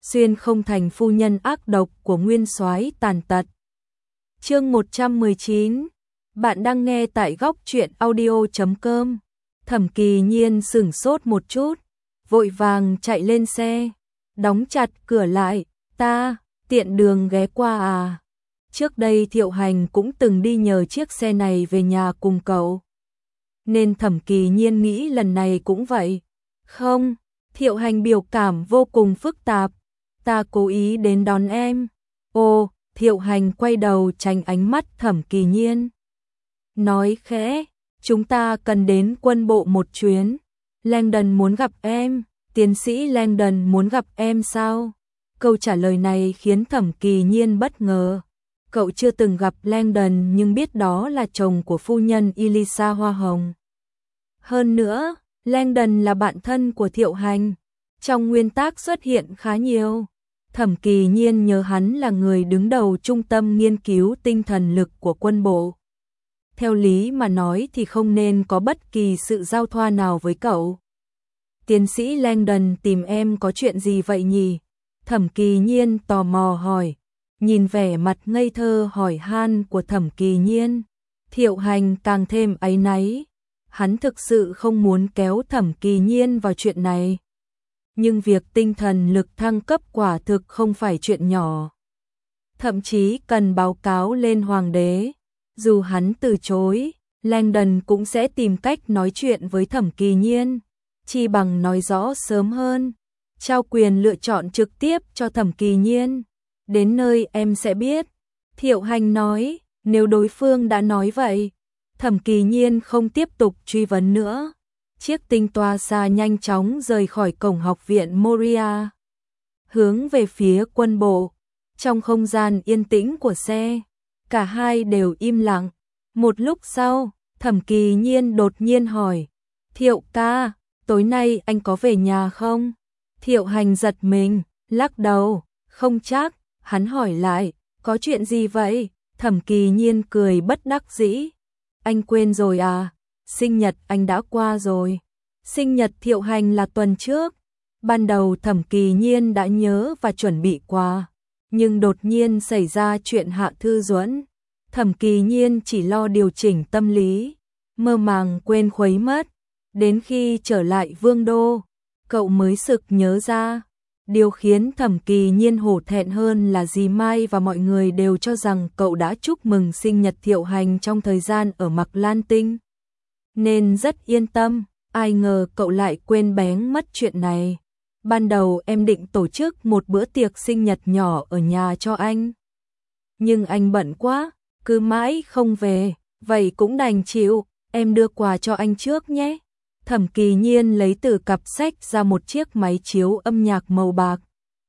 xuyên không thành phu nhân ác độc của nguyên soái tàn tật. Chương 119. Bạn đang nghe tại góc truyện audio.com. Thẩm Kỳ Nhiên sửng sốt một chút, vội vàng chạy lên xe, đóng chặt cửa lại. Ta, tiện đường ghé qua à? Trước đây Thiệu Hành cũng từng đi nhờ chiếc xe này về nhà cùng cậu. Nên Thẩm Kỳ Nhiên nghĩ lần này cũng vậy. Không, Thiệu Hành biểu cảm vô cùng phức tạp. Ta cố ý đến đón em. Ồ, Thiệu Hành quay đầu tránh ánh mắt Thẩm Kỳ Nhiên. Nói khẽ, chúng ta cần đến quân bộ một chuyến. Langdon muốn gặp em. Tiến sĩ Langdon muốn gặp em sao? Câu trả lời này khiến Thẩm Kỳ Nhiên bất ngờ. Cậu chưa từng gặp Langdon nhưng biết đó là chồng của phu nhân Elisa Hoa Hồng. Hơn nữa, Langdon là bạn thân của Thiệu Hành. Trong nguyên tác xuất hiện khá nhiều. Thẩm Kỳ Nhiên nhớ hắn là người đứng đầu trung tâm nghiên cứu tinh thần lực của quân bộ. Theo lý mà nói thì không nên có bất kỳ sự giao thoa nào với cậu. Tiến sĩ Langdon tìm em có chuyện gì vậy nhỉ? Thẩm Kỳ Nhiên tò mò hỏi. Nhìn vẻ mặt ngây thơ hỏi han của Thẩm Kỳ Nhiên, Thiệu Hành càng thêm áy náy. Hắn thực sự không muốn kéo Thẩm Kỳ Nhiên vào chuyện này. Nhưng việc tinh thần lực thăng cấp quả thực không phải chuyện nhỏ. Thậm chí cần báo cáo lên hoàng đế. Dù hắn từ chối, Langdon cũng sẽ tìm cách nói chuyện với Thẩm Kỳ Nhiên. Chi bằng nói rõ sớm hơn. Trao quyền lựa chọn trực tiếp cho Thẩm Kỳ Nhiên. Đến nơi em sẽ biết. Thiệu Hành nói, nếu đối phương đã nói vậy. Thẩm Kỳ Nhiên không tiếp tục truy vấn nữa. Chiếc tinh toa xa nhanh chóng rời khỏi cổng học viện Moria, hướng về phía quân bộ. Trong không gian yên tĩnh của xe, cả hai đều im lặng. Một lúc sau, Thẩm Kỳ Nhiên đột nhiên hỏi, Thiệu ca, tối nay anh có về nhà không? Thiệu Hành giật mình, lắc đầu, không chắc. Hắn hỏi lại, có chuyện gì vậy? Thẩm Kỳ Nhiên cười bất đắc dĩ. Anh quên rồi à? Sinh nhật anh đã qua rồi. Sinh nhật Thiệu Hành là tuần trước. Ban đầu Thẩm Kỳ Nhiên đã nhớ và chuẩn bị quà. Nhưng đột nhiên xảy ra chuyện Hạ Thư Duẫn. Thẩm Kỳ Nhiên chỉ lo điều chỉnh tâm lý. Mơ màng quên khuấy mất. Đến khi trở lại Vương Đô, cậu mới sực nhớ ra. Điều khiến Thẩm Kỳ Nhiên hổ thẹn hơn là dì Mai và mọi người đều cho rằng cậu đã chúc mừng sinh nhật Thiệu Hành trong thời gian ở Mạc Lan Tinh. Nên rất yên tâm, ai ngờ cậu lại quên bén mất chuyện này. Ban đầu em định tổ chức một bữa tiệc sinh nhật nhỏ ở nhà cho anh. Nhưng anh bận quá, cứ mãi không về, vậy cũng đành chịu, em đưa quà cho anh trước nhé. Thẩm Kỳ Nhiên lấy từ cặp sách ra một chiếc máy chiếu âm nhạc màu bạc,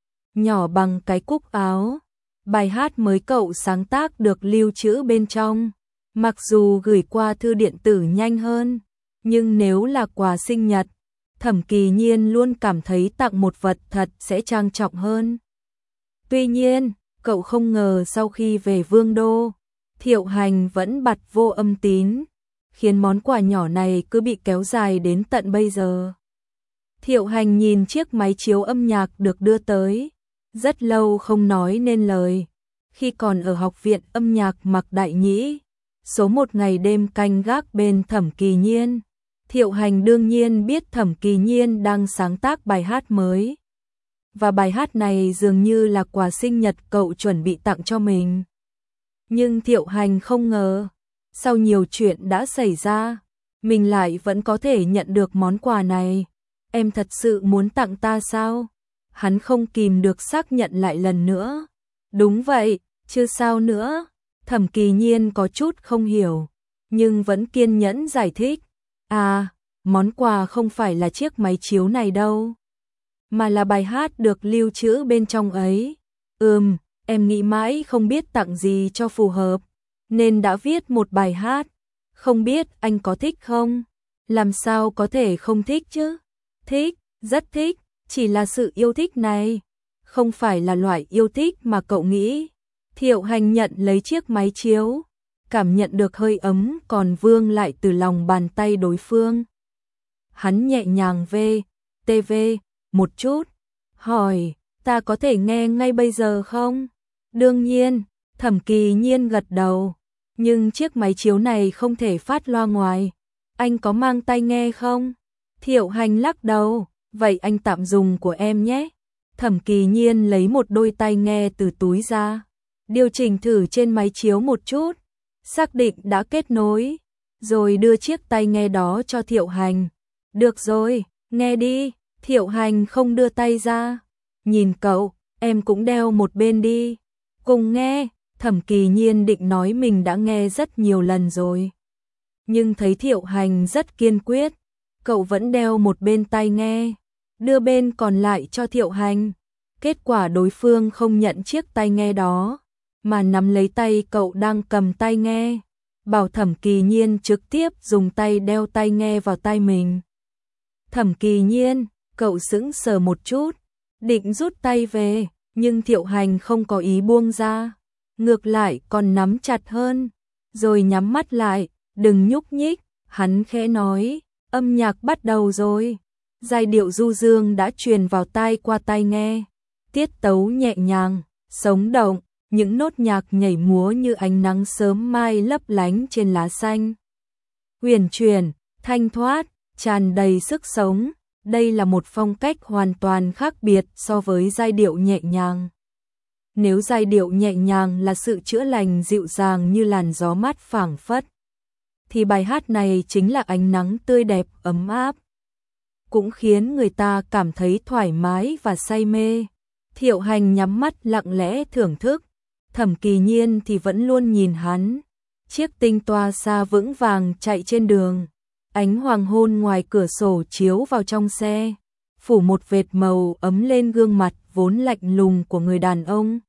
nhỏ bằng cái cúc áo. Bài hát mới cậu sáng tác được lưu trữ bên trong. Mặc dù gửi qua thư điện tử nhanh hơn, nhưng nếu là quà sinh nhật, Thẩm Kỳ Nhiên luôn cảm thấy tặng một vật thật sẽ trang trọng hơn. Tuy nhiên, cậu không ngờ sau khi về Vương Đô, Thiệu Hành vẫn bặt vô âm tín, khiến món quà nhỏ này cứ bị kéo dài đến tận bây giờ. Thiệu Hành nhìn chiếc máy chiếu âm nhạc được đưa tới, rất lâu không nói nên lời. Khi còn ở học viện âm nhạc Mạc Đại Nhĩ, số một ngày đêm canh gác bên Thẩm Kỳ Nhiên, Thiệu Hành đương nhiên biết Thẩm Kỳ Nhiên đang sáng tác bài hát mới. Và bài hát này dường như là quà sinh nhật cậu chuẩn bị tặng cho mình. Nhưng Thiệu Hành không ngờ, sau nhiều chuyện đã xảy ra, mình lại vẫn có thể nhận được món quà này. Em thật sự muốn tặng ta sao? Hắn không kìm được xác nhận lại lần nữa. Đúng vậy, chứ sao nữa? Thẩm Kỳ Nhiên có chút không hiểu, nhưng vẫn kiên nhẫn giải thích. À, món quà không phải là chiếc máy chiếu này đâu, mà là bài hát được lưu trữ bên trong ấy. Em nghĩ mãi không biết tặng gì cho phù hợp, nên đã viết một bài hát. Không biết anh có thích không? Làm sao có thể không thích chứ? Thích, rất thích, chỉ là sự yêu thích này không phải là loại yêu thích mà cậu nghĩ. Thiệu Hành nhận lấy chiếc máy chiếu, cảm nhận được hơi ấm còn vương lại từ lòng bàn tay đối phương. Hắn nhẹ nhàng TV một chút, hỏi, ta có thể nghe ngay bây giờ không? Đương nhiên, Thẩm Kỳ Nhiên gật đầu, nhưng chiếc máy chiếu này không thể phát loa ngoài. Anh có mang tai nghe không? Thiệu Hành lắc đầu, vậy anh tạm dùng của em nhé. Thẩm Kỳ Nhiên lấy một đôi tai nghe từ túi ra, điều chỉnh thử trên máy chiếu một chút, xác định đã kết nối, rồi đưa chiếc tai nghe đó cho Thiệu Hành. Được rồi, nghe đi. Thiệu Hành không đưa tay ra. Nhìn cậu, em cũng đeo một bên đi. Cùng nghe. Thẩm Kỳ Nhiên định nói mình đã nghe rất nhiều lần rồi, nhưng thấy Thiệu Hành rất kiên quyết, cậu vẫn đeo một bên tai nghe, đưa bên còn lại cho Thiệu Hành. Kết quả đối phương không nhận chiếc tai nghe đó, mà nắm lấy tay cậu đang cầm tai nghe, bảo Thẩm Kỳ Nhiên trực tiếp dùng tay đeo tai nghe vào tai mình. Thẩm Kỳ Nhiên, cậu sững sờ một chút, định rút tay về, nhưng Thiệu Hành không có ý buông ra, ngược lại còn nắm chặt hơn, rồi nhắm mắt lại, đừng nhúc nhích, hắn khẽ nói, âm nhạc bắt đầu rồi. Giai điệu du dương đã truyền vào tai qua tai nghe, tiết tấu nhẹ nhàng, sống động, những nốt nhạc nhảy múa như ánh nắng sớm mai lấp lánh trên lá xanh. Huyền chuyển, thanh thoát, tràn đầy sức sống, đây là một phong cách hoàn toàn khác biệt so với giai điệu nhẹ nhàng. Nếu giai điệu nhẹ nhàng là sự chữa lành dịu dàng như làn gió mát phảng phất, thì bài hát này chính là ánh nắng tươi đẹp ấm áp, cũng khiến người ta cảm thấy thoải mái và say mê. Thiệu Hành nhắm mắt lặng lẽ thưởng thức, Thẩm Kỳ Nhiên thì vẫn luôn nhìn hắn. Chiếc tinh toa xa vững vàng chạy trên đường, ánh hoàng hôn ngoài cửa sổ chiếu vào trong xe, phủ một vệt màu ấm lên gương mặt vốn lạnh lùng của người đàn ông.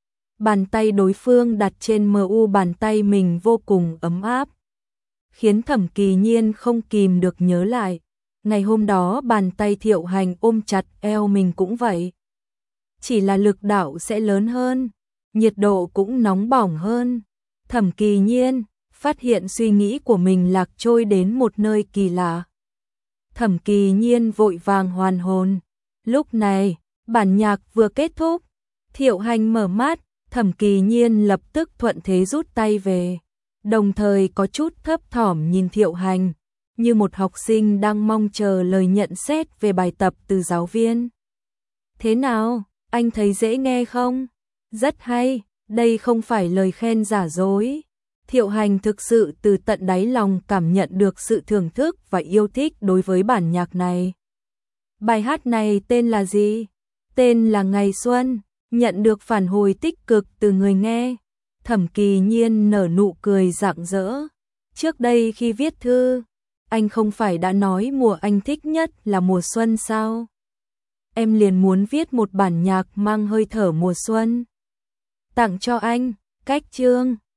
Bàn tay đối phương đặt trên mu bàn tay mình vô cùng ấm áp, khiến Thẩm Kỳ Nhiên không kìm được nhớ lại. Ngày hôm đó bàn tay Thiệu Hành ôm chặt eo mình cũng vậy. Chỉ là lực đạo sẽ lớn hơn, nhiệt độ cũng nóng bỏng hơn. Thẩm Kỳ Nhiên phát hiện suy nghĩ của mình lạc trôi đến một nơi kỳ lạ. Thẩm Kỳ Nhiên vội vàng hoàn hồn. Lúc này, bản nhạc vừa kết thúc, Thiệu Hành mở mắt, Thẩm Kỳ Nhiên lập tức thuận thế rút tay về, đồng thời có chút thấp thỏm nhìn Thiệu Hành, như một học sinh đang mong chờ lời nhận xét về bài tập từ giáo viên. Thế nào, anh thấy dễ nghe không? Rất hay, đây không phải lời khen giả dối. Thiệu Hành thực sự từ tận đáy lòng cảm nhận được sự thưởng thức và yêu thích đối với bản nhạc này. Bài hát này tên là gì? Tên là Ngày Xuân, nhận được phản hồi tích cực từ người nghe. Thẩm Kỳ Nhiên nở nụ cười rạng rỡ. Trước đây khi viết thư, anh không phải đã nói mùa anh thích nhất là mùa xuân sao? Em liền muốn viết một bản nhạc mang hơi thở mùa xuân, tặng cho anh. Cách chương